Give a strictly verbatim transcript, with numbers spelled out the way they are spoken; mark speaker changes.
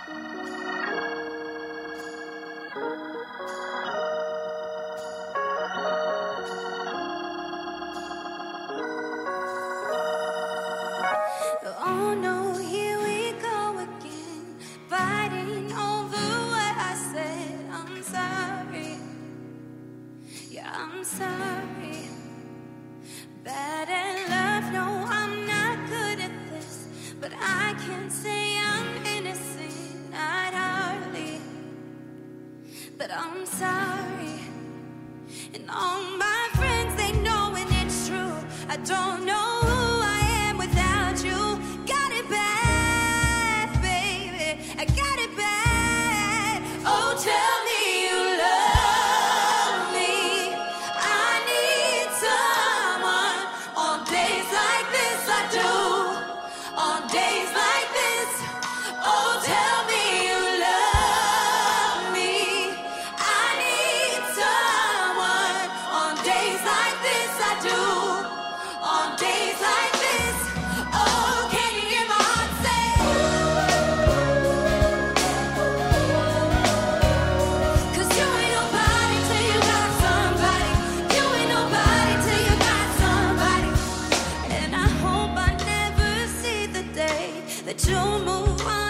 Speaker 1: Oh no, here we go again, fighting over what I said. I'm sorry, yeah, I'm sorry. Bad at love, no, I'm not good at this, but I can't say I'm innocent, not hardly. But I'm sorry, and all my friends, they know when it's true. I don't know who I am without you. Got it bad, baby, I got it bad. Oh, tell me you love me. I need someone. On days like this I do. On days like this. Oh, tell me you love me. I need someone. On days like this I do. On days like this. Oh, can you hear my heart say? 'Cause you ain't nobody till you got somebody. You ain't nobody till you got somebody. And I hope I never see the day that you move on.